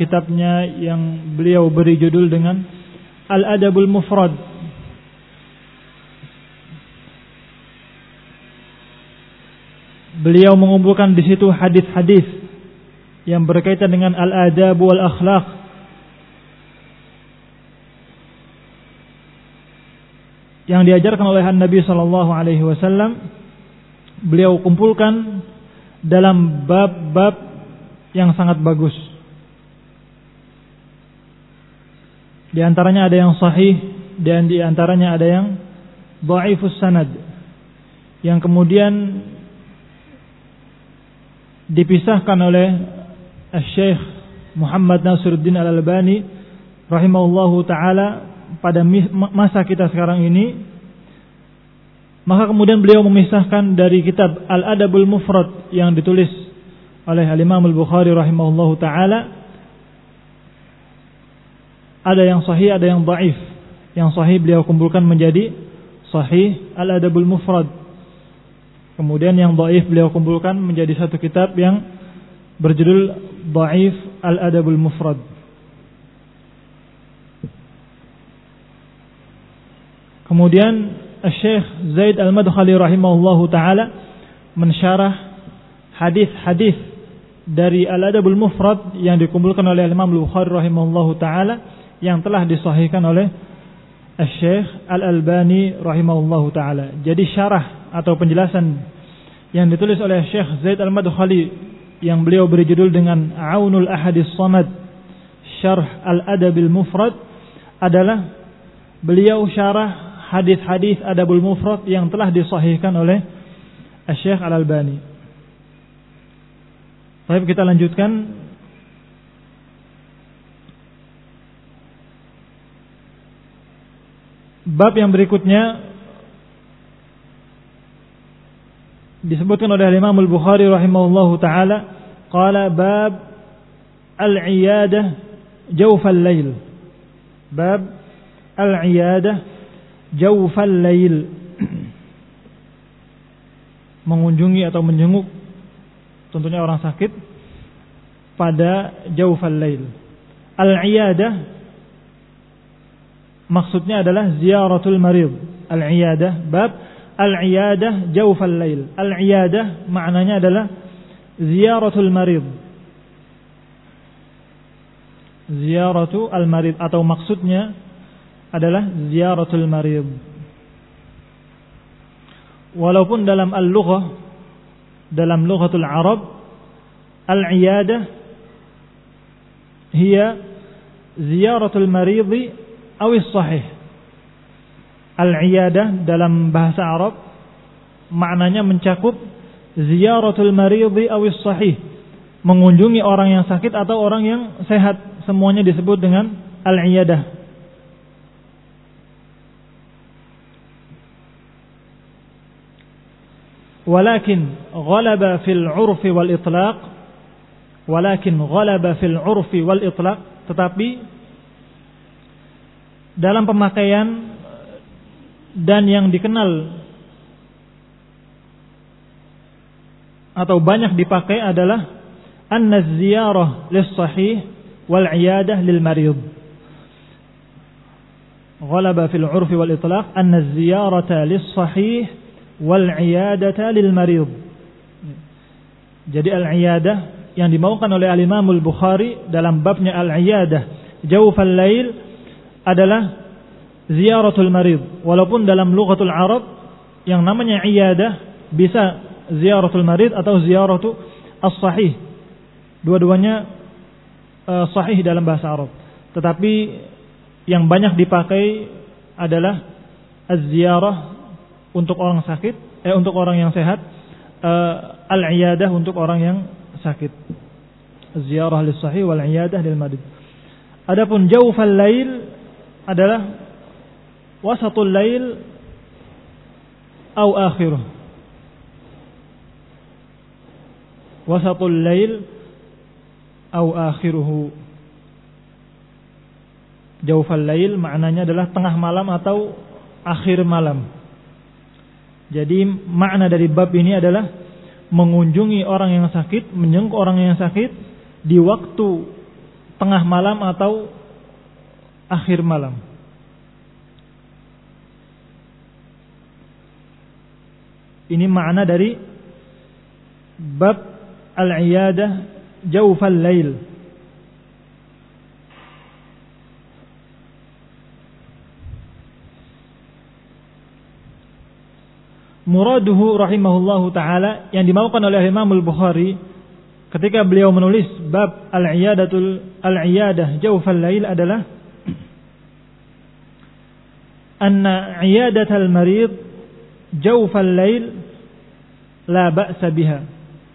kitabnya yang beliau beri judul dengan Al-Adabul Mufrad. Beliau mengumpulkan di situ hadis-hadis yang berkaitan dengan al-adab wal akhlaq. Yang diajarkan oleh Nabi sallallahu alaihi wasallam, beliau kumpulkan dalam bab-bab yang sangat bagus. Di antaranya ada yang sahih dan di antaranya ada yang dhaifus sanad, yang kemudian dipisahkan oleh Syekh Muhammad Nasiruddin Al-Albani rahimahullahu taala pada masa kita sekarang ini. Maka kemudian beliau memisahkan dari kitab Al-Adabul Mufrad yang ditulis oleh Al-Imam Al-Bukhari rahimahullahu taala, ada yang sahih, ada yang dhaif. Yang sahih beliau kumpulkan menjadi Sahih Al-Adabul Mufrad. Kemudian yang dhaif beliau kumpulkan menjadi satu kitab yang berjudul Dhaif Al-Adabul Mufrad. Kemudian Syekh Zaid Al-Madkhali rahimahullahu taala mensyarah hadis-hadis dari Al-Adabul Mufrad yang dikumpulkan oleh Imam Al-Bukhari rahimahullahu taala, yang telah disahihkan oleh Syekh Al-Albani rahimahullahu taala. Jadi syarah atau penjelasan yang ditulis oleh Syekh Zaid Al-Madkhali yang beliau beri judul dengan Aunul Ahadis Samad Syarh Al-Adabil Mufrad adalah beliau syarah hadis-hadis Adabul Mufrad yang telah disahihkan oleh Syekh Al-Albani. Baik, kita lanjutkan. Bab yang berikutnya disebutkan oleh Imam Al-Bukhari rahimahullahu taala, qala bab al-iyadah jawfal lail. Bab al-iyadah jawfal lail. Mengunjungi atau menjenguk tentunya orang sakit pada jawfal lail. Al-iyadah maksudnya adalah ziyaratul marid. Al-iyadah, bab al-iyadah jawfal lail. Al-iyadah maknanya adalah ziyaratul marid. Ziyaratul marid atau maksudnya adalah ziyaratul marid. Walaupun dalam al-lughah, dalam lughatul Arab, al-iyadah hiya ziyaratul marid awis sahih. Al-iyadah dalam bahasa Arab maknanya mencakup ziyaratul maridhi awis sahih, mengunjungi orang yang sakit atau orang yang sehat, semuanya disebut dengan al-iyadah. Walakin ghalaba fil 'urfi wal itlaq, walakin ghalaba fil 'urfi wal itlaq, tetapi dalam pemakaian dan yang dikenal atau banyak dipakai adalah anna ziyarah lis-sahih wal 'iyadah lil marid. Ghalaba fil 'urfi wal itlaq anna ziyarata lis-sahih wal 'iyadata lil marid. Jadi al-'iyadah yang dimaukan oleh Al-Imam Al-Bukhari dalam babnya al-'iyadah jawfal lail adalah ziyaratul marid. Walaupun dalam lughatul Arab yang namanya iyadah bisa ziyaratul marid atau ziyaratu as-sahih. Dua-duanya sahih dalam bahasa Arab. Tetapi yang banyak dipakai adalah az-ziyarah untuk orang sakit, untuk orang yang sehat, al-iyadah untuk orang yang sakit. Az-ziyarah lis-sahih wal iyadah lil marid. Adapun jawfal lail adalah wasatul lail atau akhiruh. Wasatul lail atau akhiruhu. Jawfal lail maknanya adalah tengah malam atau akhir malam. Jadi makna dari bab ini adalah mengunjungi orang yang sakit, menjenguk orang yang sakit di waktu tengah malam atau akhir malam. Ini makna dari bab al-iyadah jawfal lail. Muraduhu rahimahullahu ta'ala, yang dimaukan oleh Imam Al-Bukhari ketika beliau menulis bab al-iyadah jawfal lail adalah anna iyadatal marid jawfal lail la ba'sa biha.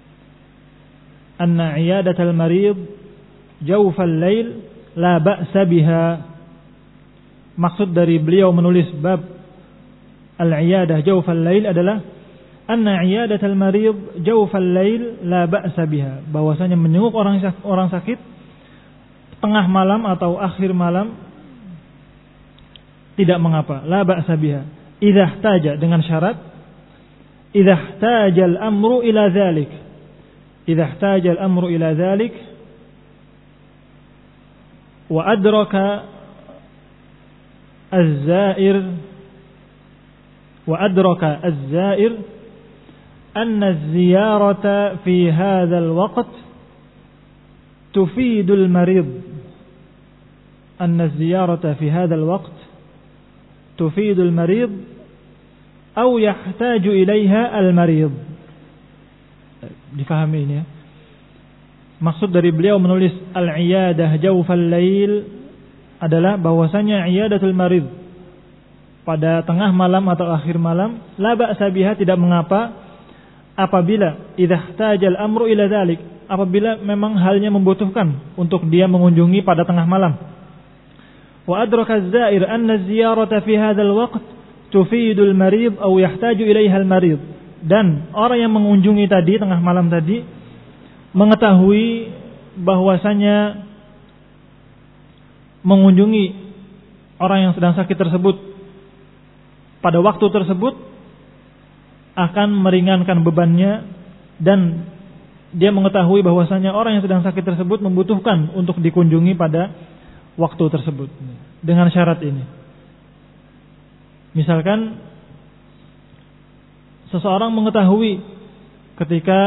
Anna iyadatal marid jawfal lail la ba'sa biha. Maksud dari beliau menulis bab al-iyadah jawfal lail adalah anna iyadatal marid jawfal lail la ba'sa biha, bahwasanya menjenguk orang sakit tengah malam atau akhir malam tidak mengapa, la ba'sa biha, idza ihtaja, dengan syarat idza ihtaja al-amru ila dzalik, idza ihtaja al-amru ila dzalik wa adraka az-za'ir وأدرك الزائر أن الزيارة في هذا الوقت تفيد المريض، أن الزيارة في هذا الوقت تفيد المريض أو يحتاج إليها المريض. Difahami ini ya. Maksud dari beliau menulis al-iyadah jawfal lail adalah bahwasanya iyadatul marid pada tengah malam atau akhir malam la ba'sa biha, tidak mengapa apabila idza ihtajal amru ila dzalik, apabila memang halnya membutuhkan untuk dia mengunjungi pada tengah malam. Wa adraka az-za'ir anna az-ziyarata fi hadzal waqt tufidu al-marid aw yahtaju ilaiha al-marid, dan orang yang mengunjungi tadi tengah malam tadi mengetahui bahwasanya mengunjungi orang yang sedang sakit tersebut pada waktu tersebut akan meringankan bebannya, dan dia mengetahui bahwasanya orang yang sedang sakit tersebut membutuhkan untuk dikunjungi pada waktu tersebut. Dengan syarat ini, misalkan seseorang mengetahui ketika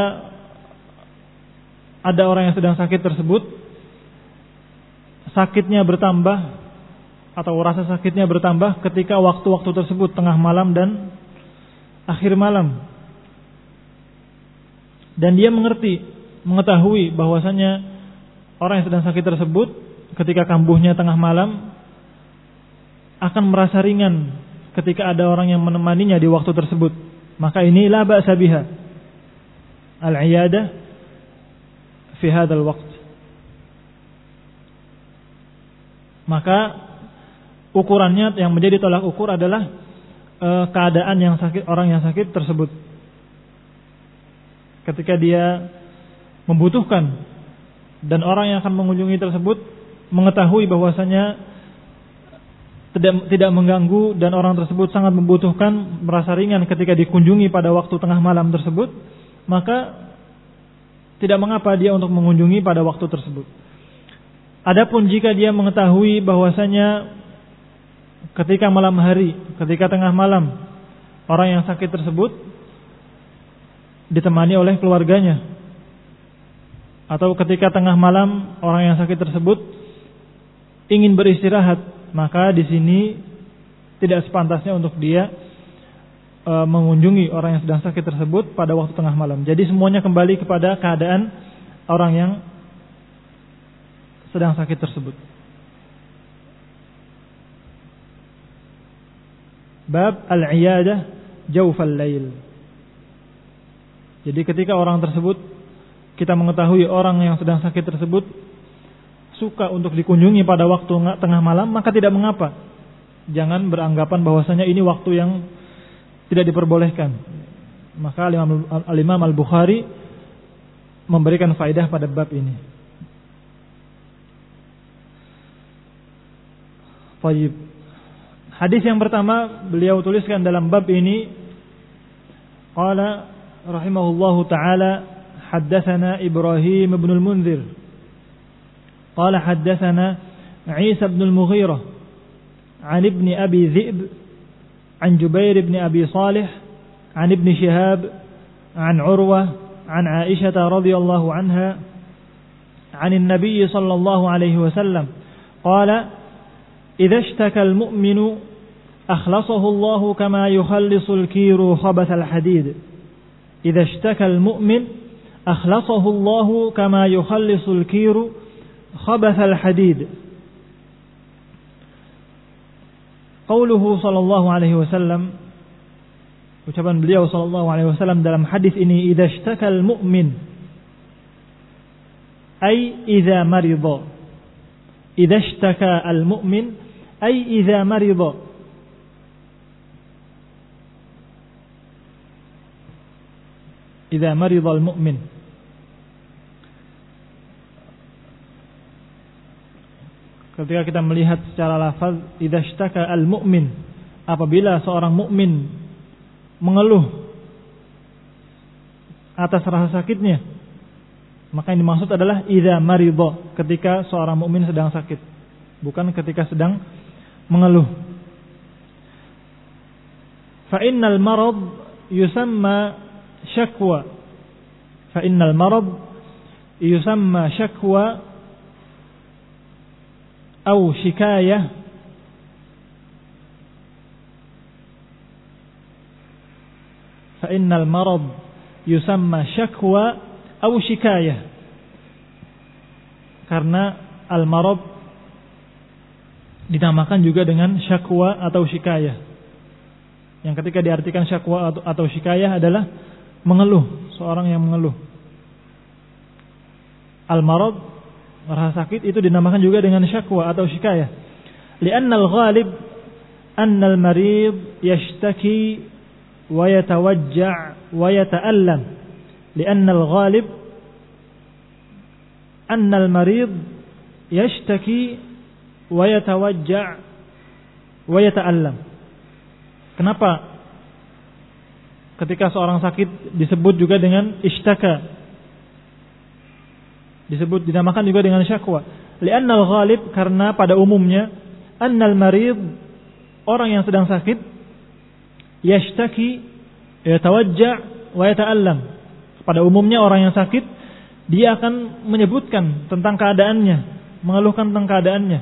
ada orang yang sedang sakit tersebut, sakitnya bertambah atau rasa sakitnya bertambah ketika waktu-waktu tersebut, tengah malam dan akhir malam, dan dia mengetahui bahwasanya orang yang sedang sakit tersebut ketika kambuhnya tengah malam akan merasa ringan ketika ada orang yang menemaninya di waktu tersebut, maka ini la ba'sa biha al-iyadah fi hadzal waqt. Maka ukurannya yang menjadi tolak ukur adalah keadaan yang sakit, orang yang sakit tersebut. Ketika dia membutuhkan dan orang yang akan mengunjungi tersebut mengetahui bahwasanya tidak mengganggu dan orang tersebut sangat membutuhkan, merasa ringan ketika dikunjungi pada waktu tengah malam tersebut, maka tidak mengapa dia untuk mengunjungi pada waktu tersebut. Adapun jika dia mengetahui bahwasanya ketika malam hari, ketika tengah malam, orang yang sakit tersebut ditemani oleh keluarganya, atau ketika tengah malam orang yang sakit tersebut ingin beristirahat, maka di sini tidak sepantasnya untuk dia mengunjungi orang yang sedang sakit tersebut pada waktu tengah malam. Jadi semuanya kembali kepada keadaan orang yang sedang sakit tersebut. Bab al-iyadah jawfal lail. Jadi ketika orang tersebut, kita mengetahui orang yang sedang sakit tersebut suka untuk dikunjungi pada waktu tengah malam, maka tidak mengapa. Jangan beranggapan bahwasanya ini waktu yang tidak diperbolehkan. Maka Al-Imam Al-Bukhari memberikan faedah pada bab ini. Baik. Hadis yang pertama beliau tuliskan dalam bab ini, qala rahimahullahu taala haddatsana Ibrahim ibn al-Munzir قال حدثنا عيسى بن المغيرة عن ابن أبي ذئب عن جبير بن أبي صالح عن ابن شهاب عن عروة عن عائشة رضي الله عنها عن النبي صلى الله عليه وسلم قال إذا اشتكى المؤمن أخلصه الله كما يخلص الكير خبث الحديد إذا اشتكى المؤمن أخلصه الله كما يخلص الكير خبث الحديد. قوله صلى الله عليه وسلم, ucapan beliau sallallahu alaihi wasallam dalam hadis ini, idza ishtakal mu'min ay idza marida. Idza ishtaka al mu'min ay idza marida. Idza marida al mu'min. Ketika kita melihat secara lafaz idza ishtaka al mu'min, apabila seorang mukmin mengeluh atas rasa sakitnya, maka yang dimaksud adalah idza marida, ketika seorang mukmin sedang sakit, bukan ketika sedang mengeluh. Fa innal marad yusamma syakwa. Fa innal marad yusamma syakwa atau shikayah fa innal marad yusamma syakwa atau shikayah, karena al marad dinamakan juga dengan syakwa atau shikayah, yang ketika diartikan syakwa atau shikayah adalah mengeluh, seorang yang mengeluh. Al marad, rasa sakit, itu dinamakan juga dengan syakwa atau shikayah. Li'anna al-ghalib anna al-marid yashtaki wa yatawajja' wa yata'allam. Li'anna al-ghalib anna al-marid yashtaki wa yatawajja' wa yata'allam. Kenapa ketika seorang sakit disebut juga dengan ishtaka, disebut dinamakan juga dengan syakwa? Li'anna al-ghalib, karena pada umumnya annal marid, orang yang sedang sakit, yashtaki yatawajja' wa yata'allam. Pada umumnya orang yang sakit, dia akan menyebutkan tentang keadaannya, mengeluhkan tentang keadaannya,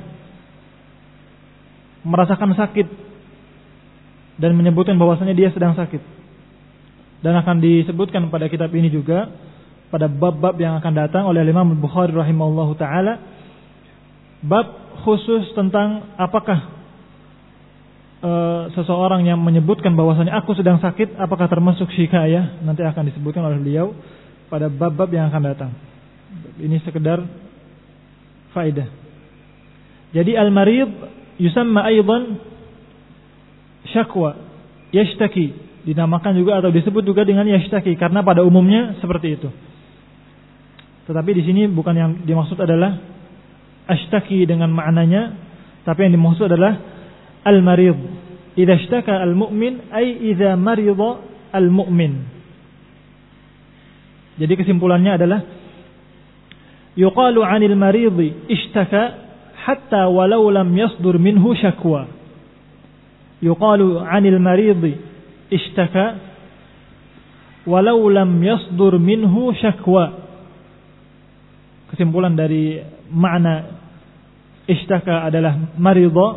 merasakan sakit dan menyebutkan bahwasanya dia sedang sakit. Dan akan disebutkan pada kitab ini juga, pada bab-bab yang akan datang oleh Imam Bukhari rahimahullahu taala, bab khusus tentang apakah seseorang yang menyebutkan bahwasanya aku sedang sakit apakah termasuk syikayah, nanti akan disebutkan oleh beliau pada bab-bab yang akan datang. Ini sekedar faedah. Jadi al-marid yusamma aidan syakwa, yashtaki, dinamakan juga atau disebut juga dengan yashtaki, karena pada umumnya seperti itu. Tetapi di sini bukan yang dimaksud adalah ashtaki dengan maknanya, tapi yang dimaksud adalah al-marid. Idza ishtaka al-mu'min ay idza marida al-mu'min. Jadi kesimpulannya adalah yuqalu 'anil maridi ishtaka hatta walau lam yasdur minhu syakwa. Yuqalu 'anil maridi ishtaka walau lam yasdur minhu syakwa. Kesimpulan dari makna ishtaka adalah maridha,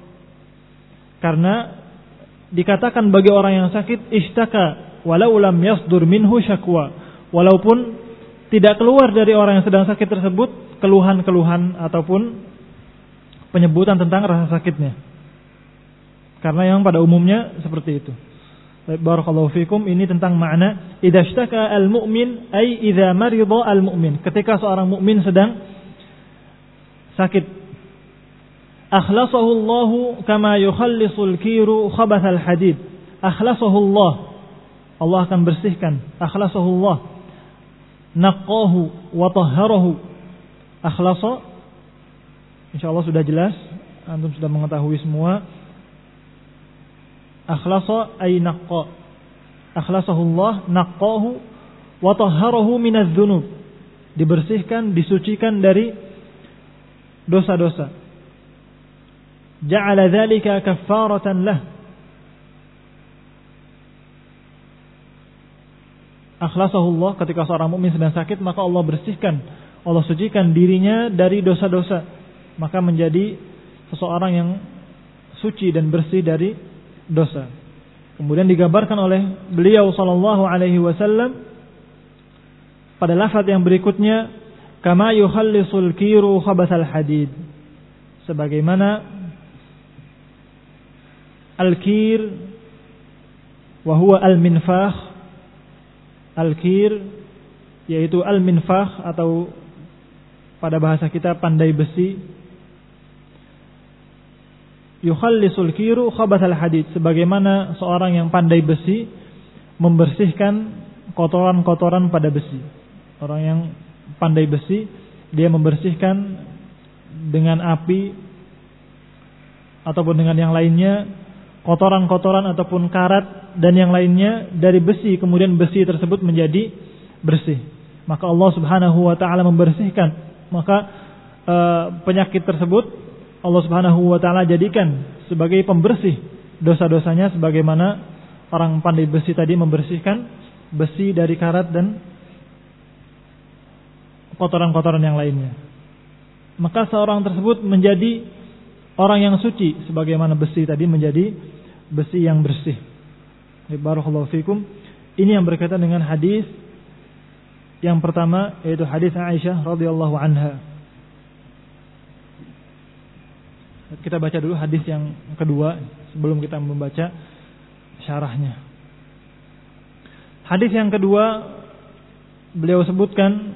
karena dikatakan bagi orang yang sakit ishtaka walau lam yasdur minhu syakwa, walaupun tidak keluar dari orang yang sedang sakit tersebut keluhan-keluhan ataupun penyebutan tentang rasa sakitnya, karena yang pada umumnya seperti itu. Barakallahu fikum. Ini tentang makna idza ishtaka al-mu'min ay idza marida al-mu'min, ketika seorang mukmin sedang sakit. Akhlasahu Allah kama yukhallisul kiru khabathal hadid. Akhlasahu Allah, Allah akan bersihkan. Akhlasahu Allah, naqqahu wa tahharahu. Akhlasa, insyaallah sudah jelas, antum sudah mengetahui semua. Akhlasa ay naqqa. Akhlasahu Allah, naqqahu wa tahharahu minadz dzunub. Dibersihkan, disucikan dari dosa-dosa. Ja'ala dzalika kaffaratan lah. Akhlasahullah, ketika seorang mukmin sedang sakit, maka Allah bersihkan, Allah sucikan dirinya dari dosa-dosa, maka menjadi seseorang yang suci dan bersih dari dosa. Kemudian digambarkan oleh beliau sallallahu alaihi wasallam pada lafaz yang berikutnya, kama yukhallisul kiru khabathal hadid. Sebagaimana al-kir wa huwa al-minfakh. Al-kir yaitu al-minfakh atau pada bahasa kita pandai besi. Yukhallisul kiru khabathal hadid, sebagaimana seorang yang pandai besi membersihkan kotoran-kotoran pada besi. Orang yang pandai besi, dia membersihkan dengan api ataupun dengan yang lainnya kotoran-kotoran ataupun karat dan yang lainnya dari besi, kemudian besi tersebut menjadi bersih. Maka Allah Subhanahu wa taala membersihkan, maka penyakit tersebut Allah Subhanahu wa taala jadikan sebagai pembersih dosa-dosanya, sebagaimana orang pandai besi tadi membersihkan besi dari karat dan kotoran-kotoran yang lainnya. Maka seorang tersebut menjadi orang yang suci, sebagaimana besi tadi menjadi besi yang bersih. Barakallahu fikum. Ini yang berkaitan dengan hadis yang pertama, yaitu hadis Aisyah radhiyallahu anha. Kita baca dulu hadis yang kedua sebelum kita membaca syarahnya. Hadis yang kedua beliau sebutkan,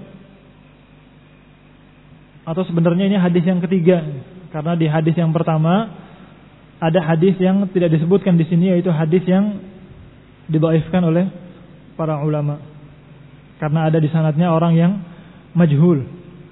atau sebenarnya ini hadis yang ketiga, karena di hadis yang pertama ada hadis yang tidak disebutkan di sini, yaitu hadis yang didhaifkan oleh para ulama karena ada di sanadnya orang yang majhul.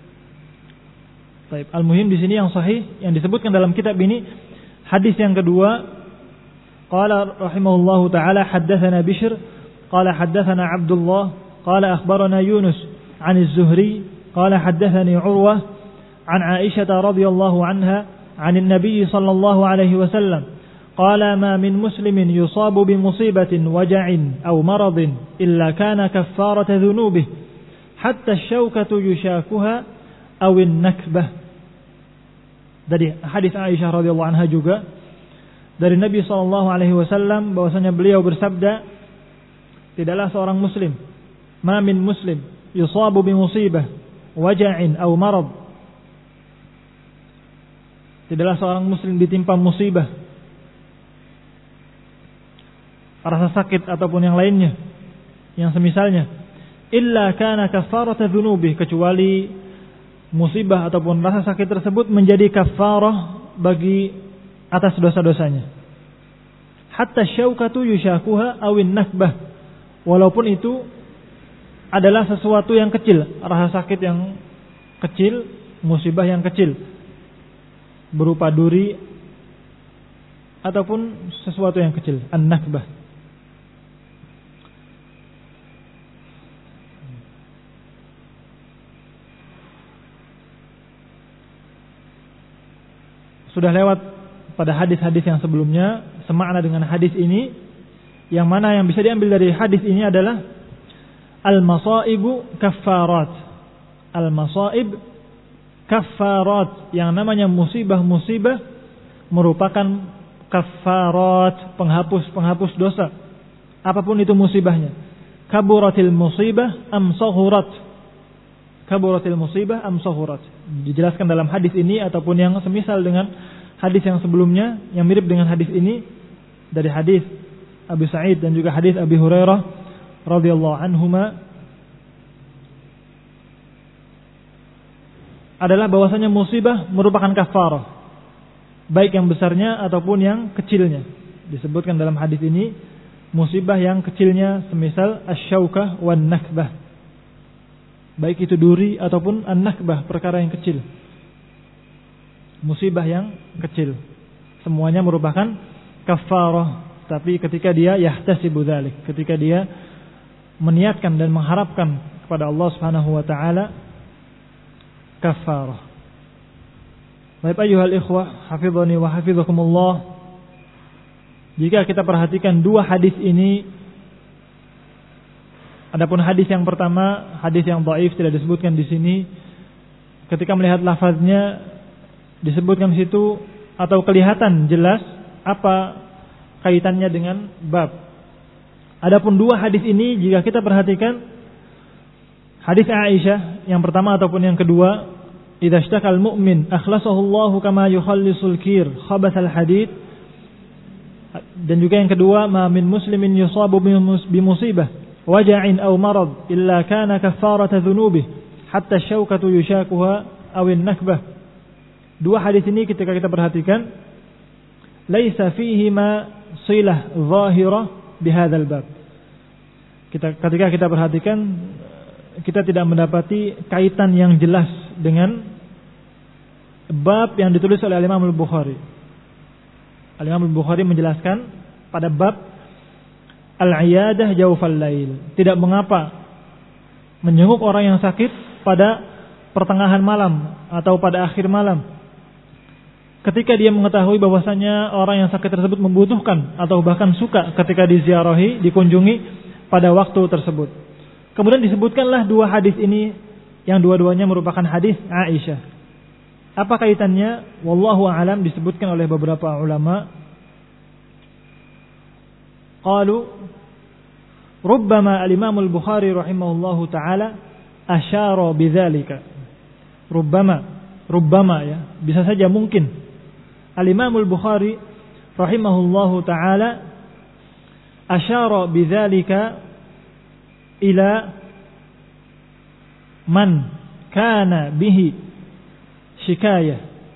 Baik, al-muhim di sini yang sahih yang disebutkan dalam kitab ini hadis yang kedua. Qala rahimahullahu taala haddatsana Bishr qala haddatsana Abdullah qala akhbarana Yunus 'an az-Zuhri qala haddatsani Urwah 'an Aisyah radhiyallahu anha 'an an-nabiy sallallahu alaihi wasallam قال ما من مسلم يصاب بمصيبة وجع أو مرض إلا كان كفارة ذنوبه حتى الشوكة يشاكها أو النكبة. Dari hadis Aisyah radhiyallahu anha juga dari Nabi sallallahu alaihi wasallam bahwasanya beliau bersabda, tidaklah seorang muslim, ma min muslim yusabu bi musibah waja'in aw marad, tidaklah seorang muslim ditimpa musibah, rasa sakit ataupun yang lainnya yang semisalnya, illa kana kafarata dzunubi, kecuali musibah ataupun rasa sakit tersebut menjadi kafarah bagi atas dosa-dosanya. Hatta syaukatu yushakuha awin nakbah, walaupun itu adalah sesuatu yang kecil, rasa sakit yang kecil, musibah yang kecil berupa duri ataupun sesuatu yang kecil, an-nakbah. Sudah lewat pada hadis-hadis yang sebelumnya semakna dengan hadis ini, yang mana yang bisa diambil dari hadis ini adalah al-masaibu kaffarat. Al-masaib kaffarat, yang namanya musibah-musibah merupakan kaffarat, penghapus dosa. Apapun itu musibahnya. Kaburatil musibah am saghurat. Kaburatil musibah am saghurat. Dijelaskan dalam hadis ini ataupun yang semisal dengan hadis yang sebelumnya yang mirip dengan hadis ini, dari hadis Abu Sa'id dan juga hadis Abi Hurairah radhiyallahu anhuma, adalah bahwasanya musibah merupakan kafarah, baik yang besarnya ataupun yang kecilnya. Disebutkan dalam hadis ini musibah yang kecilnya semisal asy-syaukah wan nakbah, baik itu duri ataupun an-nakbah, perkara yang kecil, musibah yang kecil, semuanya merupakan kafarah. Tapi ketika dia yahtasibu dzalik, ketika dia meniatkan dan mengharapkan kepada Allah Subhanahu wa taala kafarah. Baik ayyuhal ikhwah, hafizani wa hafizakumullah. Jika kita perhatikan dua hadis ini, adapun hadis yang pertama, hadis yang dhaif tidak disebutkan di sini. Ketika melihat lafaznya disebutkan di situ atau kelihatan jelas apa kaitannya dengan bab. Adapun dua hadis ini jika kita perhatikan, hadis Aisyah yang pertama ataupun yang kedua, idza ishtaqal mu'min akhlasahu Allahu kama yukhallisul kir khabathal hadid. Dan juga yang kedua, ma min muslimin yusabu bi musibah waja'in aw marad illa kana kaffarata dhunubihi hatta syaukatu yushakuha awin nakbah. Dua hadis ini ketika kita perhatikan, laisa fihi ma silah zahirah bihadzal bab. Ketika kita perhatikan, kita tidak mendapati kaitan yang jelas dengan bab yang ditulis oleh Imam Al-Bukhari. Imam Al-Bukhari menjelaskan pada bab al-iyadah jawfal lail, tidak mengapa menjenguk orang yang sakit pada pertengahan malam atau pada akhir malam, ketika dia mengetahui bahwasanya orang yang sakit tersebut membutuhkan atau bahkan suka ketika diziarahi, dikunjungi pada waktu tersebut. Kemudian disebutkanlah dua hadis ini yang dua-duanya merupakan hadis Aisyah. Apa kaitannya? Wallahu a'lam. Disebutkan oleh beberapa ulama, qalu rubbama al-Imam Al-Bukhari rahimahullahu taala asyara bidzalika. Rubbama ya, bisa saja mungkin Al-Imam Al-Bukhari rahimahullahu taala asyara bidzalika ila man kana bihi shikayah.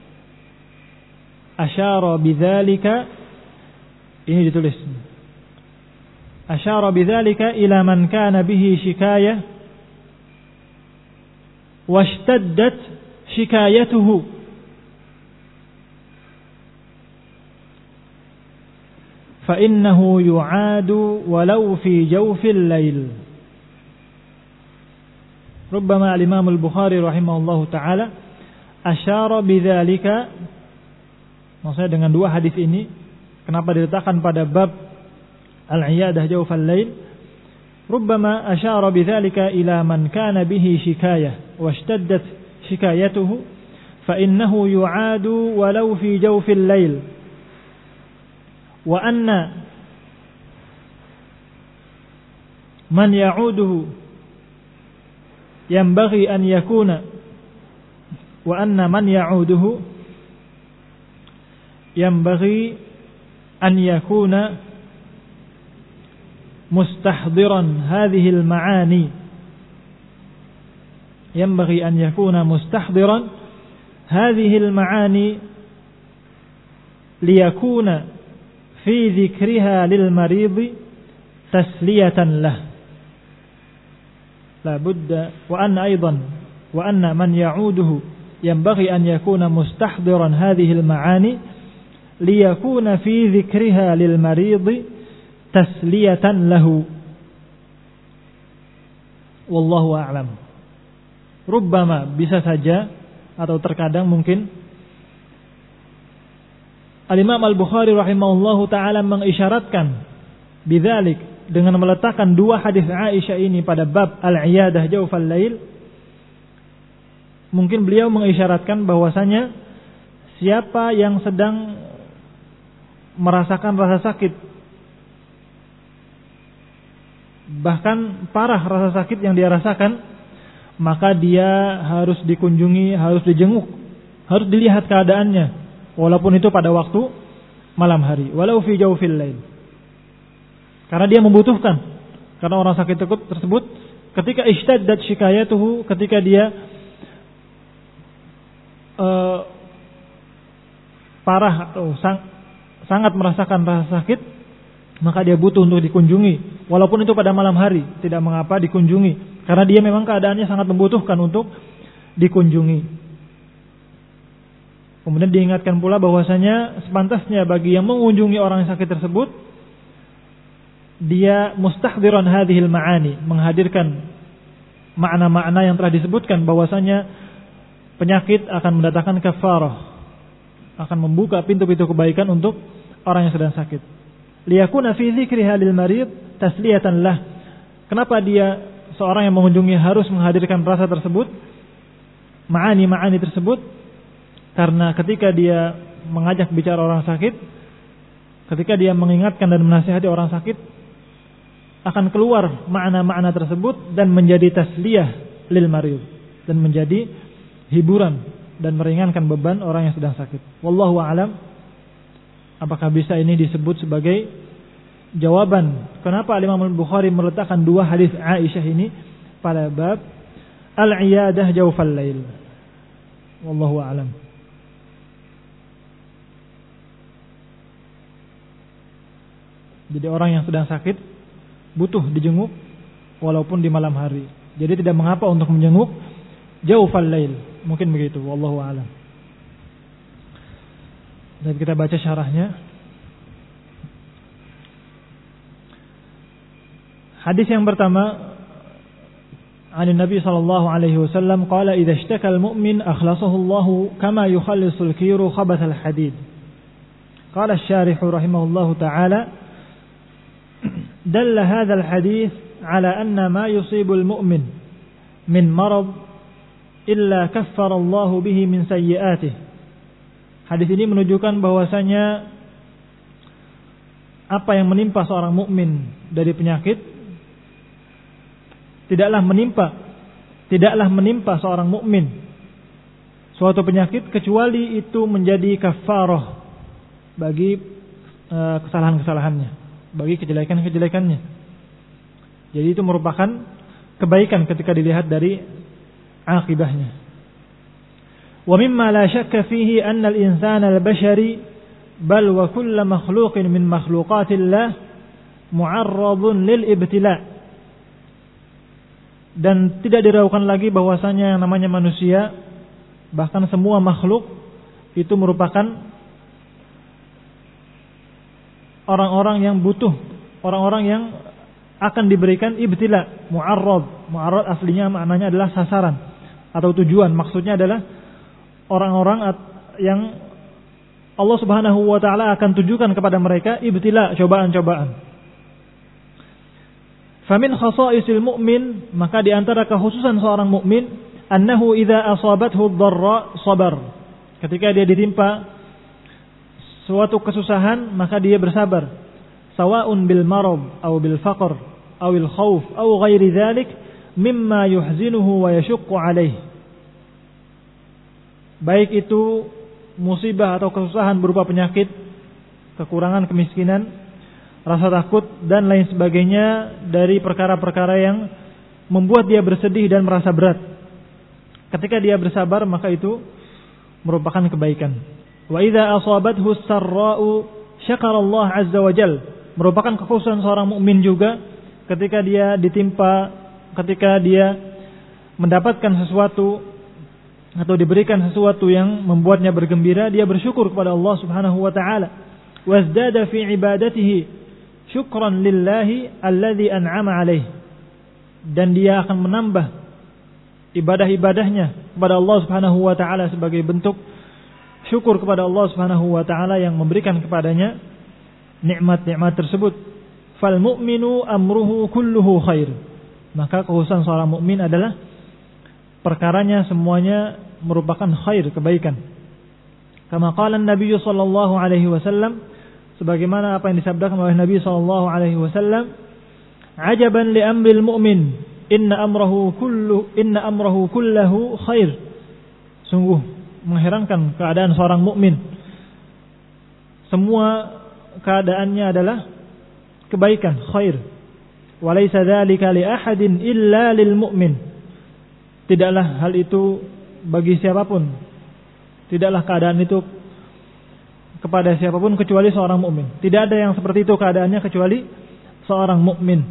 Asyara bidzalika, ini ditulis, asyara bidzalika ila man kana bihi shikayah washtaddat shikayatuhu fa innahu yu'adu walau fi jawfil lail. Rubbama al-Imam Al-Bukhari rahimahullahu taala asyara bidzalika, maksudnya dengan dua hadis ini kenapa diletakkan pada bab al-iyadah jawfal lail. Rubbama asyara bidzalika ila man kana bihi shikayah washtaddat shikayatuhu fa innahu yu'adu walau fi jawfil lail wa anna man ya'uduhu yanbaghi an yakuna wa anna man ya'uduhu yanbaghi an yakuna mustahdiran hadhihi al-ma'ani, yanbaghi an yakuna mustahdiran hadhihi al-ma'ani liyakuna fi dhikriha lil marid tasliyatan lah. La budda wa anna aidan wa anna man ya'uduhu yanbaghi an yakuna mustahdiran hadhihi al-ma'ani liyakuna fi dhikriha lil marid tasliyatan lahu. Wallahu a'lam. Rubbama, bisa saja atau terkadang mungkin Al-Imam Al-Bukhari rahimahullahu taala mengisyaratkan bidzalik, dengan meletakkan dua hadis Aisyah ini pada bab al-iyadah jawfal lail. Mungkin beliau mengisyaratkan bahwasanya siapa yang sedang merasakan rasa sakit, bahkan parah rasa sakit yang dia rasakan, maka dia harus dikunjungi, harus dijenguk, harus dilihat keadaannya, walaupun itu pada waktu malam hari, walau fi jawfil lail. Karena dia membutuhkan, karena orang sakit tersebut ketika ishtaddat shikayatuhu, ketika dia parah atau sangat merasakan rasa sakit, maka dia butuh untuk dikunjungi, walaupun itu pada malam hari, tidak mengapa dikunjungi, karena dia memang keadaannya sangat membutuhkan untuk dikunjungi. Kemudian diingatkan pula bahwasanya sepantasnya bagi yang mengunjungi orang yang sakit tersebut, dia mustahdiran hadhil ma'ani, menghadirkan makna-makna yang telah disebutkan, bahwasanya penyakit akan mendatangkan kafarah, akan membuka pintu-pintu kebaikan untuk orang yang sedang sakit. Liyakuna fi dzikriha lil marid tasliyatan lah. Kenapa dia seorang yang mengunjungi harus menghadirkan rasa tersebut, ma'ani tersebut? Karena ketika dia mengajak bicara orang sakit, ketika dia mengingatkan dan menasihati orang sakit, akan keluar makna-makna tersebut dan menjadi tasliyah lil marid, dan menjadi hiburan dan meringankan beban orang yang sedang sakit. Wallahu a'lam. Apakah bisa ini disebut sebagai jawaban kenapa Imam Al-Bukhari meletakkan dua hadis Aisyah ini pada bab al-iyadah jawfal lail. Wallahu a'lam. Jadi orang yang sedang sakit butuh dijenguk walaupun di malam hari. Jadi tidak mengapa untuk menjenguk jawfal lail. Mungkin begitu, wallahu a'lam. Dan kita baca syarahnya. Hadis yang pertama, عن النبي صلى الله عليه وسلم قال إذا اشتكى المؤمن أخلصه الله كما يخلص الكير خبث الحديد. قال الشارح رحمه الله تعالى دل هذا الحديث على أن ما يصيب المؤمن من مرض إلا كفر الله به من سيئاته. Hadis ini menunjukkan bahwasanya apa yang menimpa seorang mukmin dari penyakit tidaklah menimpa seorang mukmin suatu penyakit kecuali itu menjadi kafarah bagi kesalahan-kesalahannya, bagi kejelekan-kejelekannya. Jadi itu merupakan kebaikan ketika dilihat dari akibahnya. Wa mimma la syakka fihi anna al-insana al-bashari bal wa kullu makhluqin min makhluqatillah mu'arradun lil ibtila'. Dan tidak diragukan lagi bahwasanya yang namanya manusia, bahkan semua makhluk itu merupakan orang-orang yang butuh, orang-orang yang akan diberikan ibtila, mu'arrad. Mu'arrad aslinya maknanya adalah sasaran atau tujuan. Maksudnya adalah orang-orang yang Allah Subhanahu wa taala akan tujukan kepada mereka ibtila, cobaan-cobaan. Famin khasa'isil mu'min, maka di antara kekhususan seorang mukmin, annahu idza asabathu ad-dharra sabar. Ketika dia ditimpa suatu kesusahan, maka dia bersabar. Sawa'un bil marad aw bil faqr aw al khauf aw ghairi dzalik mimma yuhzinuhu wa yashuqqu alayhi. Baik itu musibah atau kesusahan berupa penyakit, kekurangan, kemiskinan, rasa takut dan lain sebagainya dari perkara-perkara yang membuat dia bersedih dan merasa berat. Ketika dia bersabar, maka itu merupakan kebaikan. Wa idza asabathu as-sarra'u syakara Allah azza wa jalla. Merupakan kekhususan seorang mukmin juga ketika dia mendapatkan sesuatu atau diberikan sesuatu yang membuatnya bergembira, dia bersyukur kepada Allah Subhanahu wa taala. Wazdada fi ibadatihi syukran lillahi alladhi an'ama alaih. Dan dia akan menambah ibadah-ibadahnya kepada Allah Subhanahu wa taala sebagai bentuk syukur kepada Allah Subhanahu wa taala yang memberikan kepadanya nikmat-nikmat tersebut. Fal mu'minu amruhu kulluhu khair. Maka kekhususan seorang mukmin adalah perkaranya semuanya merupakan khair, kebaikan. Kama qala Nabi sallallahu alaihi wasallam, sebagaimana apa yang disabdakan oleh Nabi sallallahu alaihi wasallam, ajaban li amril mu'min inna amrahu kullahu khair. Sungguh mengherankan keadaan seorang mukmin, semua keadaannya adalah kebaikan, khair. Walaysa dzalika li ahadin illa lil mu'min. Tidaklah hal itu bagi siapapun, tidaklah keadaan itu kepada siapapun kecuali seorang mukmin. Tidak ada yang seperti itu keadaannya kecuali seorang mukmin.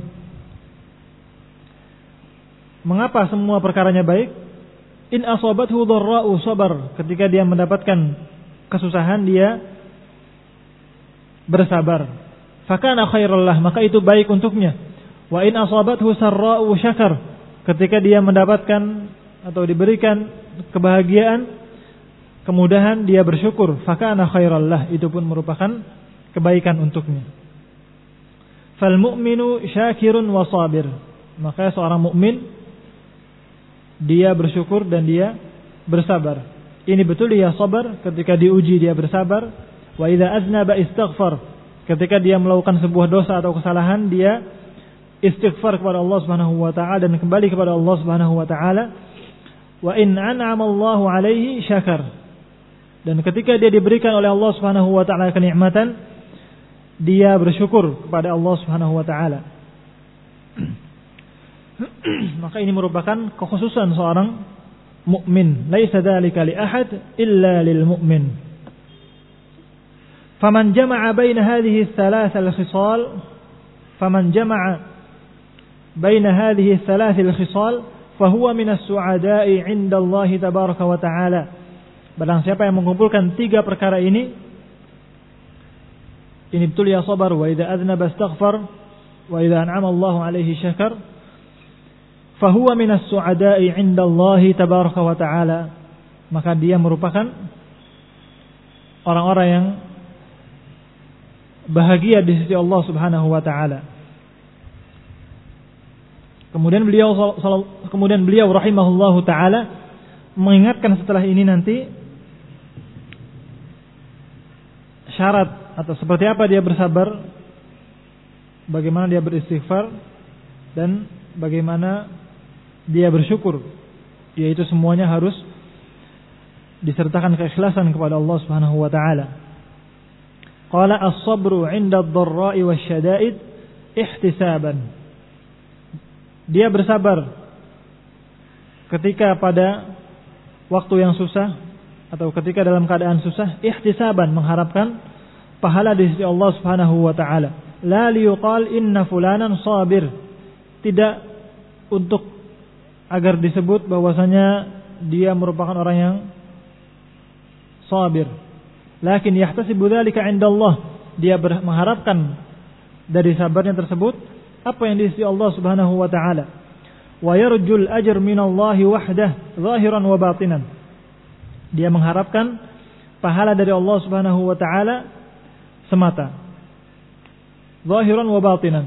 Mengapa semua perkaranya baik? In asabathu dharra'u sabar. Ketika dia mendapatkan kesusahan, dia bersabar. Fakana khairal lah, maka itu baik untuknya. Wa in asabathu sarra'u syakar. Ketika dia mendapatkan atau diberikan kebahagiaan, kemudahan dia bersyukur, fakana khairal lah, itu pun merupakan kebaikan untuknya. Fal mu'minu syakirun wa sabir, maka seorang mukmin dia bersyukur dan dia bersabar. Ini betul dia sabar, ketika diuji dia bersabar. Wa idza aznaba istaghfar, ketika dia melakukan sebuah dosa atau kesalahan dia istighfar kepada Allah Subhanahu wa taala dan kembali kepada Allah Subhanahu wa taala. Wa in an'ama Allahu alaihi syakar, dan ketika dia diberikan oleh Allah Subhanahu wa taala kenikmatan, dia bersyukur kepada Allah Subhanahu wa taala. Maka ini merupakan kekhususan seorang mukmin. Laisa dzalika li ahad illa lil mu'min. Faman jama'a baina hadhihi ats-tsalath al-khisal, faman jama'a baina hadhihi ats-tsalath al-khisal fahuwa min as-su'ada'i 'inda Allah tabaraka wa ta'ala. Barang siapa yang mengumpulkan tiga perkara ini betul ya sabar, wa idza aznaba astaghfar, wa idza an'ama Allahu 'alaihi syakar, fahuwa minas su'ada'i 'inda Allah tabaraka wa ta'ala. Maka dia merupakan orang-orang yang bahagia di sisi Allah Subhanahu wa ta'ala. Kemudian beliau rahimahullahu ta'ala mengingatkan setelah ini nanti syarat atau seperti apa dia bersabar, bagaimana dia beristighfar, dan bagaimana dia bersyukur, yaitu semuanya harus disertakan keikhlasan kepada Allah Subhanahu wa taala. Qala as-sabru 'inda ad-dharra'i wasyada'id ihtisaban. Dia bersabar ketika pada waktu yang susah atau ketika dalam keadaan susah, ihtisaban, mengharapkan pahala di sisi Allah Subhanahu wa taala. La liyuqal inna fulanan sabir, tidak untuk agar disebut bahwasanya dia merupakan orang yang sabir. Lakin yahtasibu dzalika 'inda Allah, dia mengharapkan dari sabarnya tersebut apa yang di sisi Allah Subhanahu wa taala. Wa yarjul ajr min Allah wahdah zahiran wa batinan. Dia mengharapkan pahala dari Allah Subhanahu wa taala semata, zahiran wa batinan.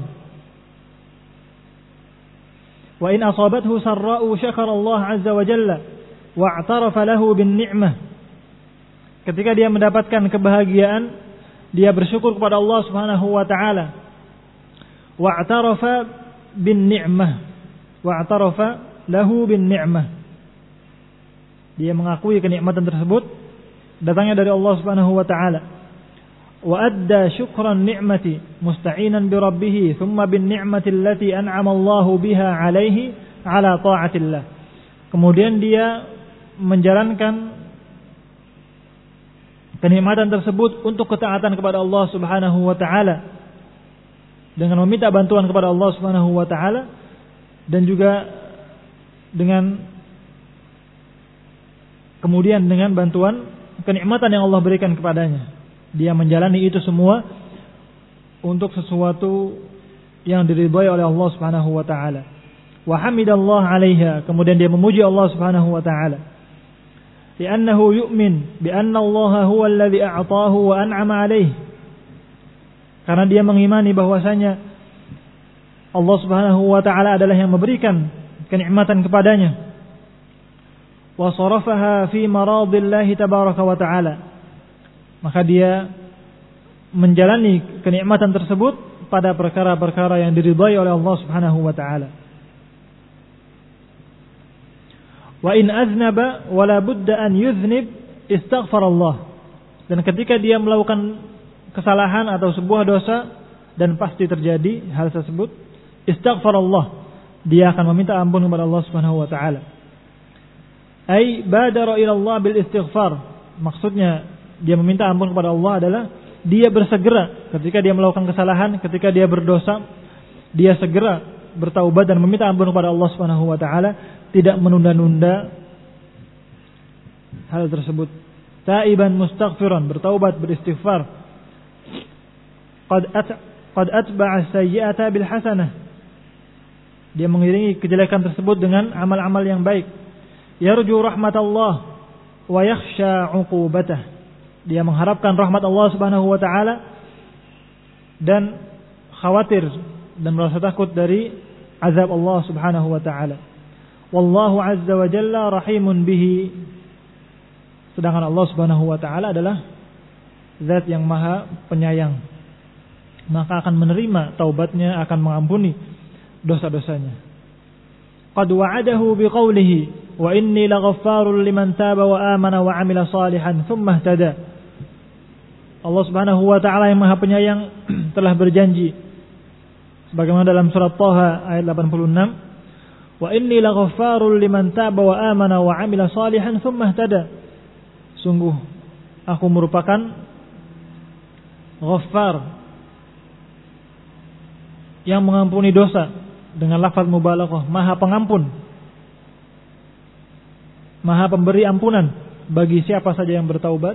Wa in asabathu sarra'u syakara Allah azza wa jalla wa i'tarafa lahu bin ni'mah. Ketika dia mendapatkan kebahagiaan, dia bersyukur kepada Allah Subhanahu wa taala. Wa i'tarafa bin ni'mah, wa i'tarafa lahu bin ni'mah. Dia mengakui kenikmatan tersebut datangnya dari Allah Subhanahu wa taala. Wa adda syukran ni'mati musta'inan bi rabbih thumma bin ni'mati allati an'ama Allahu biha 'alaihi 'ala ta'atillah. Kemudian dia menjalankan kenikmatan tersebut untuk ketaatan kepada Allah Subhanahu wa taala dengan meminta bantuan kepada Allah Subhanahu wa taala, dan juga dengan kemudian dengan bantuan kenikmatan yang Allah berikan kepadanya. Dia menjalani itu semua untuk sesuatu yang diridhai oleh Allah Subhanahu wa taala. Wa hamidallah 'alaiha, kemudian dia memuji Allah Subhanahu wa taala. Li'annahu yu'min bi anna Allah huwa alladhi a'tahu wa an'ama 'alaihi. Karena dia mengimani bahwasanya Allah Subhanahu wa taala adalah yang memberikan kenikmatan kepadanya. Wa sarafaha fi maradillahi tabaraka wa taala. Maka dia menjalani kenikmatan tersebut pada perkara-perkara yang diridhai oleh Allah Subhanahu wa taala. Wa in aznaba wala budda an yuznib istaghfar Allah. Dan ketika dia melakukan kesalahan atau sebuah dosa, dan pasti terjadi hal tersebut, istaghfar Allah, dia akan meminta ampun kepada Allah Subhanahu wa taala. Ai badara ila Allah bil istighfar. Maksudnya dia meminta ampun kepada Allah adalah dia bersegera ketika dia melakukan kesalahan, ketika dia berdosa, dia segera bertaubat dan meminta ampun kepada Allah Subhanahu wa taala, tidak menunda-nunda hal tersebut. Taiban mustaghfiran, bertaubat, beristighfar. Qad atba'a sayyi'ata bil hasanah. Dia mengiringi kejelekan tersebut dengan amal-amal yang baik. Yarju rahmatallah wa yakhsha 'uqubatah. Dia mengharapkan rahmat Allah Subhanahu wa taala dan khawatir dan merasa takut dari azab Allah Subhanahu wa taala. Wallahu azza wa jalla rahimun bihi. Sedangkan Allah Subhanahu wa taala adalah zat yang maha penyayang, maka akan menerima taubatnya, akan mengampuni dosa-dosanya. Qad wa'adahu biqaulihi wa inni laghaffarun liman taba wa amana wa 'amila salihan tsumma ihtada. Allah Subhanahu wa taala yang maha penyayang telah berjanji sebagaimana dalam surat Thaha ayat 86, wa inni laghaffarun liman taba wa amana wa 'amila salihan tsumma ihtada. Sungguh aku merupakan Ghaffar yang mengampuni dosa, dengan lafaz mubalaghah, maha pengampun, maha pemberi ampunan bagi siapa saja yang bertaubat,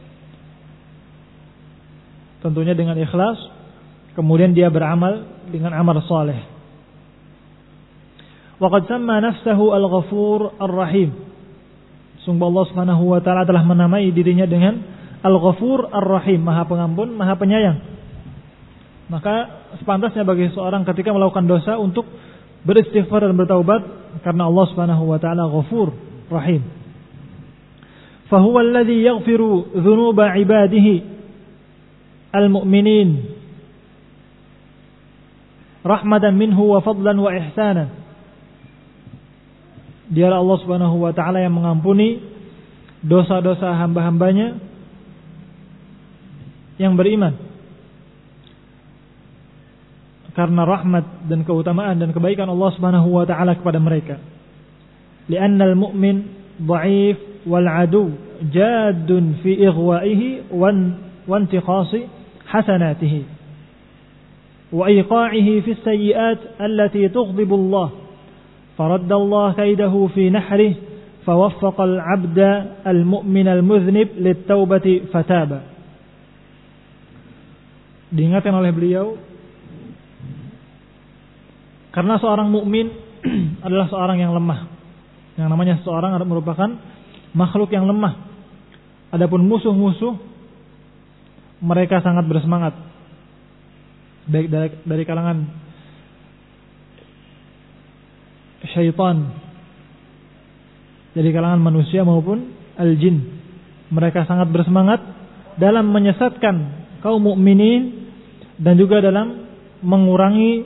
tentunya dengan ikhlas, kemudian dia beramal dengan amal saleh. Wa qad samma nafsahu al-Ghafur ar-Rahim. Sungguh Allah Subhanahu wa taala telah menamai dirinya dengan Al-Ghafur Ar-Rahim, maha pengampun, maha penyayang. Maka sepantasnya bagi seorang ketika melakukan dosa untuk beristighfar dan bertaubat, karena Allah Subhanahu wa taala Ghafur Rahim. Fahuwa alladhi yaghfiru dhunuba ibadihi al-mu'minin rahmatan minhu wa fadlan wa ihsanan. Dialah Allah Subhanahu wa taala yang mengampuni dosa-dosa hamba-hambanya yang beriman, karena rahmat dan keutamaan dan kebaikan Allah Subhanahu wa taala kepada mereka. Li'anna al-mu'min dha'if wal 'adu jaddun fi ighwa'ihi wa intiqasi hasanatihi wa iqa'ihi fi as-sayyi'at allati tughdibu Allah. Faradda Allah kaidahu fi nahrihi fawaffaqa al-'abda al-mu'min al-mudhnib lit-taubati fataba. Diingatkan oleh beliau, karena seorang mukmin adalah seorang yang lemah. Yang namanya seorang merupakan makhluk yang lemah. Adapun musuh-musuh, mereka sangat bersemangat, baik dari kalangan syaitan, dari kalangan manusia maupun al-jin. Mereka sangat bersemangat dalam menyesatkan kaum mukminin dan juga dalam mengurangi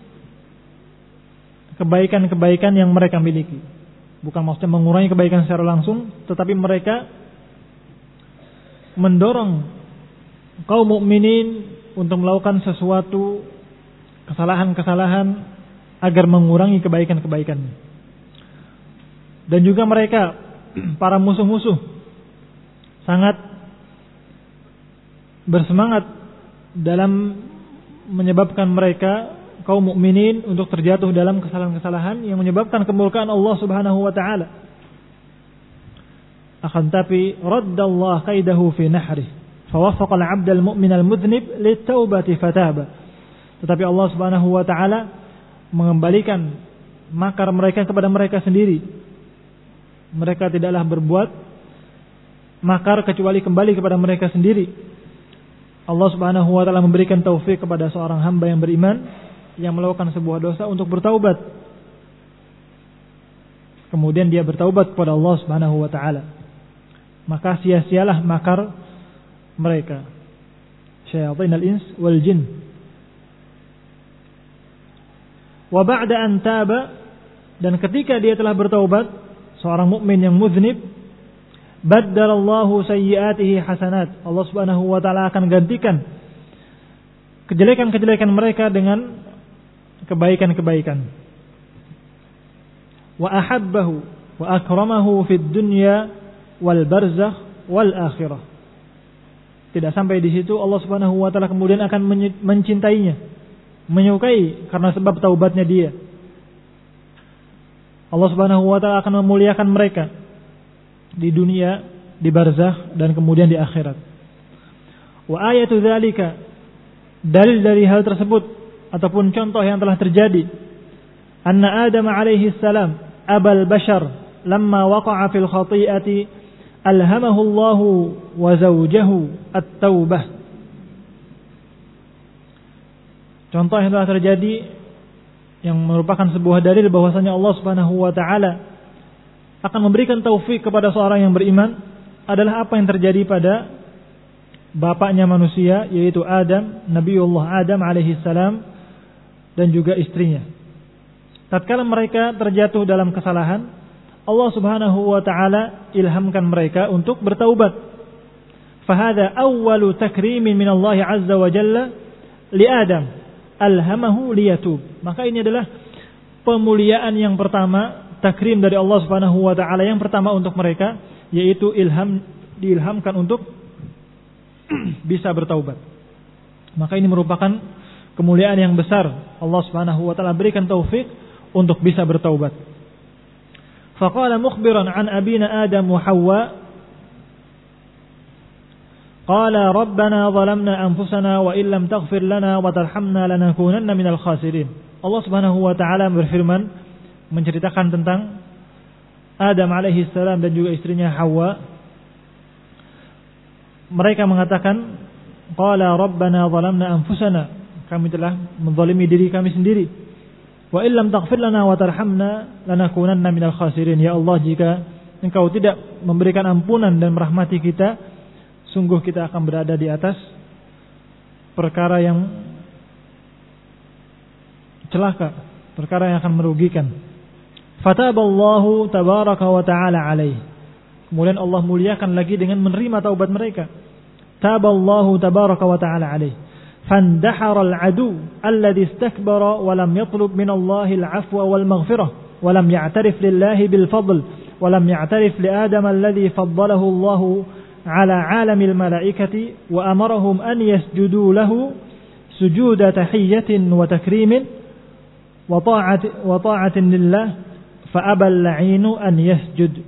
kebaikan-kebaikan yang mereka miliki. Bukan maksudnya mengurangi kebaikan secara langsung, tetapi mereka mendorong kaum mukminin untuk melakukan sesuatu kesalahan-kesalahan agar mengurangi kebaikan-kebaikannya. Dan juga mereka, para musuh-musuh, sangat bersemangat dalam menyebabkan mereka kaum mukminin untuk terjatuh dalam kesalahan-kesalahan yang menyebabkan kemurkaan Allah Subhanahu wa taala. Akan tapi raddallahu kaidahu fi nahri fawaffaqa al-'abd al-mu'min al-mudhnib lit-taubati fataba. Tetapi Allah Subhanahu wa taala mengembalikan makar mereka kepada mereka sendiri. Mereka tidaklah berbuat makar kecuali kembali kepada mereka sendiri. Allah Subhanahu wa taala memberikan taufik kepada seorang hamba yang beriman yang melakukan sebuah dosa untuk bertaubat. Kemudian dia bertaubat kepada Allah Subhanahu wa taala. Maka sia-sialah makar mereka, syayatin al-ins wal jin. Wa ba'da an taba, dan ketika dia telah bertaubat, seorang mukmin yang muznib, baddalallahu sayyiatihi hasanat. Allah Subhanahu wa taala akan gantikan kejelekan-kejelekan mereka dengan kebaikan-kebaikan. Wa ahabbahu wa akramahu fid dunya wal barzakh wal akhirah. Tidak sampai di situ, Allah Subhanahu wa taala kemudian akan mencintainya, menyukai karena sebab taubatnya dia. Allah Subhanahu wa taala akan memuliakan mereka di dunia, di barzakh, dan kemudian di akhirat. Wa ayatu dzalika, dalil dari hal tersebut ataupun contoh yang telah terjadi, anna Adam alaihi salam abal bashar lamma waqa'a fil khati'ati alhamahullahu wa zawjahu at-taubah. Contoh yang telah terjadi yang merupakan sebuah dalil bahwasanya Allah Subhanahu wa taala akan memberikan taufik kepada seorang yang beriman adalah apa yang terjadi pada bapaknya manusia, yaitu Adam, Nabiullah Adam alaihi salam, dan juga istrinya. Tatkala mereka terjatuh dalam kesalahan, Allah Subhanahu wa taala ilhamkan mereka untuk bertaubat. Fahada awwalu takrimin min Allah azza wa jalla li Adam, alhamahu liyatub. Maka ini adalah pemuliaan yang pertama, takrim dari Allah Subhanahu wa taala yang pertama untuk mereka, yaitu diilhamkan untuk bisa bertaubat. Maka ini merupakan kemuliaan yang besar. Allah Subhanahu wa taala berikan taufik untuk bisa bertaubat. Faqala mukhbiran an abina Adam wa Hawwa, qala rabbana zalamna anfusana wa illam taghfir lana wa tarhamna lanakunanna minal khasirin. Allah Subhanahu wa taala berfirman menceritakan tentang Adam alaihi salam dan juga istrinya Hawa. Mereka mengatakan, qala rabbana zalamna anfusana, kami telah menzalimi diri kami sendiri. Wa illam taghfir lana wa tarhamna lanakunanna minal khasirin. Ya Allah, jika Engkau tidak memberikan ampunan dan merahmati kita, sungguh kita akan berada di atas perkara yang celaka, perkara yang akan merugikan. Fataballahu tabaraka wa ta'ala alaih. Kemudian Allah muliakan lagi dengan menerima taubat mereka. Taballahu tabaraka wa ta'ala alaih. Fandahara al-adu alladhi istakbara wa lam yatlub min Allahi al-afwa wal maghfirah wa lam ya'tarif lillahi bil fadl wa lam ya'tarif li Adam alladhi faddalahu Allahu ala alamil malaikati wa amarahum an yasjudu lahu sujuda tahiyyatin wa takrimin wa ta'atin lillah fa abal la'inu an yasjud.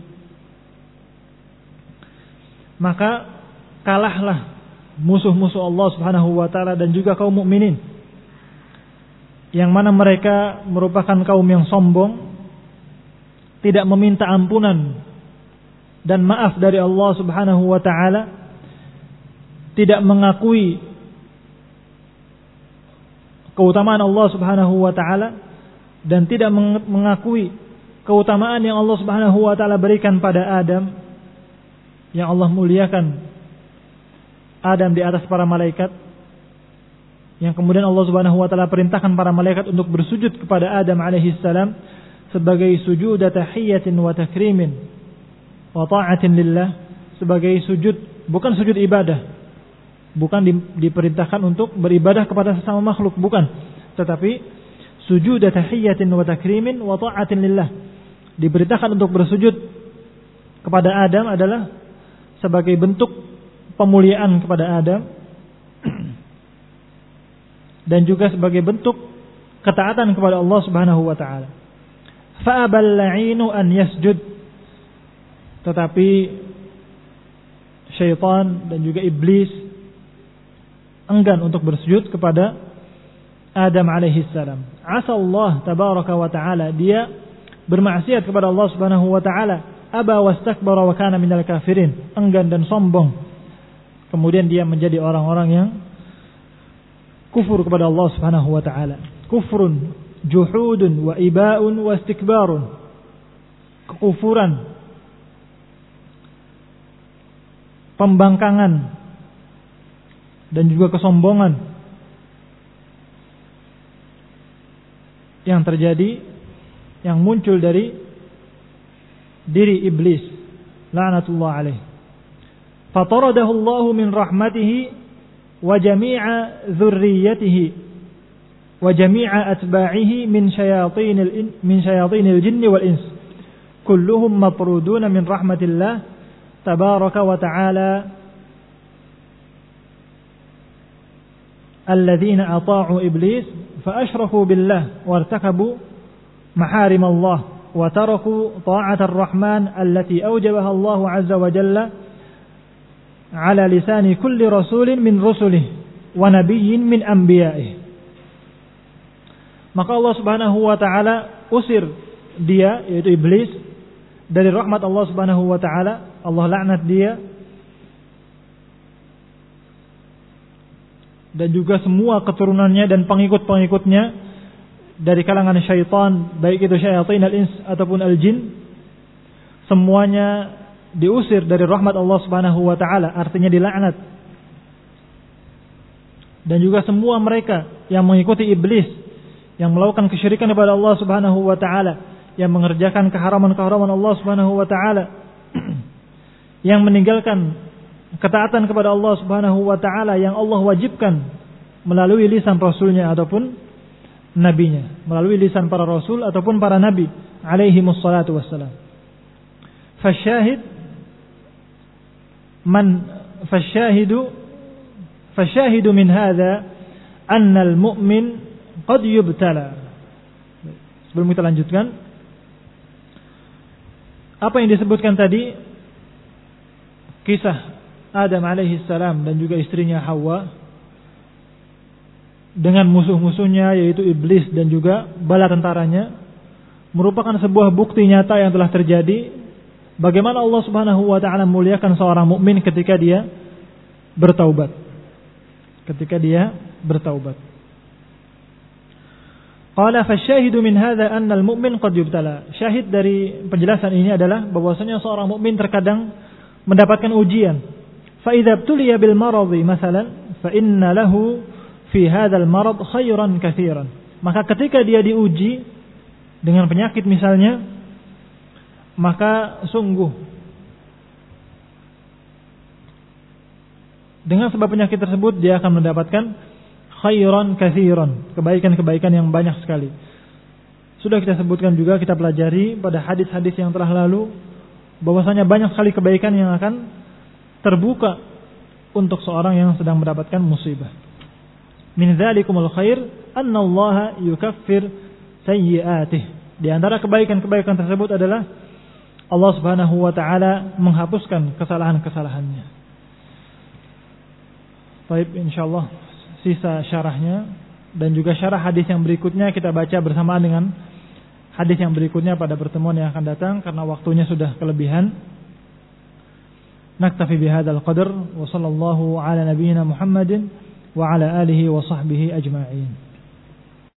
Maka kalahlah musuh-musuh Allah Subhanahu wa taala dan juga kaum mukminin, yang mana mereka merupakan kaum yang sombong, tidak meminta ampunan dan maaf dari Allah Subhanahu wa taala, tidak mengakui keutamaan Allah Subhanahu wa taala, dan tidak mengakui keutamaan yang Allah Subhanahu wa taala berikan pada Adam, yang Allah muliakan Adam di atas para malaikat, yang kemudian Allah Subhanahu wa taala perintahkan para malaikat untuk bersujud kepada Adam alaihi salam sebagai sujud tahiyyatin wa takrimin wa ta'atin lillah, sebagai sujud, bukan sujud ibadah, bukan diperintahkan untuk beribadah kepada sesama makhluk, bukan, tetapi sujud tahiyyatin wa takrimin wa ta'atin lillah, diperintahkan untuk bersujud kepada Adam adalah sebagai bentuk pemuliaan kepada Adam dan juga sebagai bentuk ketaatan kepada Allah Subhanahu wa taala. Fa abal la'inu an yasjud, tetapi syaitan dan juga iblis enggan untuk bersujud kepada Adam alaihi salam. Asa Allah tabaraka wa taala, dia bermaksiat kepada Allah Subhanahu wa taala, aba wastakbara wa kana minal kafirin, enggan dan sombong. Kemudian dia menjadi orang-orang yang kufur kepada Allah Subhanahu wa taala. Kufrun, juhudun wa iba'un wa istikbarun. Kekufuran, pembangkangan, dan juga kesombongan yang terjadi, yang muncul dari diri iblis, la'natullah alaih. Fataradahu Allah min rahmatihi wa jami'a dzurriyyatihi wa jami'a atba'ihi min syayatinil jinni wal ins, kulluhum matruduna min rahmatillah tabaraka wa ta'ala alladhina ata'u iblis fa ashraku billah wa irtakabu maharim Allah wa taraku ta'atar rahman allati awjabaha Allah azza wa jalla ala lisani kulli rasulin min rusulih wa nabiyyin min anbiya'ih. Maka Allah Subhanahu wa taala usir dia, yaitu iblis, dari rahmat Allah Subhanahu wa taala, Allah laknat dia. Dan juga semua keturunannya dan pengikut-pengikutnya dari kalangan syaitan, baik itu syayatin al-ins ataupun al-jin, semuanya diusir dari rahmat Allah Subhanahu wa taala, artinya dilaknat. Dan juga semua mereka yang mengikuti iblis, yang melakukan kesyirikan kepada Allah Subhanahu wa taala, yang mengerjakan keharaman-keharaman Allah Subhanahu wa taala, yang meninggalkan ketaatan kepada Allah Subhanahu wa taala yang Allah wajibkan melalui lisan rasulnya ataupun nabinya, melalui lisan para rasul ataupun para nabi alaihi wassalatu wassalam. Fasyahidu min hadza anna al-mu'min qad yubtala. Sebelum kita lanjutkan, apa yang disebutkan tadi, kisah Adam alaihi salam dan juga istrinya Hawa dengan musuh-musuhnya yaitu iblis dan juga bala tentaranya, merupakan sebuah bukti nyata yang telah terjadi bagaimana Allah Subhanahu wa taala memuliakan seorang mukmin ketika dia bertaubat. Qala fasyahidu min hadza anna al-mu'min qad yubtala. Syahid dari penjelasan ini adalah bahwasanya seorang mukmin terkadang mendapatkan ujian. فإذا ابتلي بالمرض مثلا فإن له في هذا المرض خيرا كثيرا. Maka ketika dia diuji dengan penyakit misalnya, maka sungguh dengan sebab penyakit tersebut dia akan mendapatkan khairan katsiran, kebaikan-kebaikan yang banyak sekali. Sudah kita sebutkan juga, kita pelajari pada hadis-hadis yang telah lalu bahwasanya banyak sekali kebaikan yang akan terbuka untuk seorang yang sedang mendapatkan musibah. Min dzalikumul khair anna Allah yukaffir sayyi'atih. Di antara kebaikan-kebaikan tersebut adalah Allah Subhanahu wa taala menghapuskan kesalahan-kesalahannya. Baik, insyaallah sisa syarahnya dan juga syarah hadis yang berikutnya kita baca bersamaan dengan hadis yang berikutnya pada pertemuan yang akan datang karena waktunya sudah kelebihan. نكتفي بهذا القدر وصلى الله على نبينا محمد وعلى آله وصحبه أجمعين.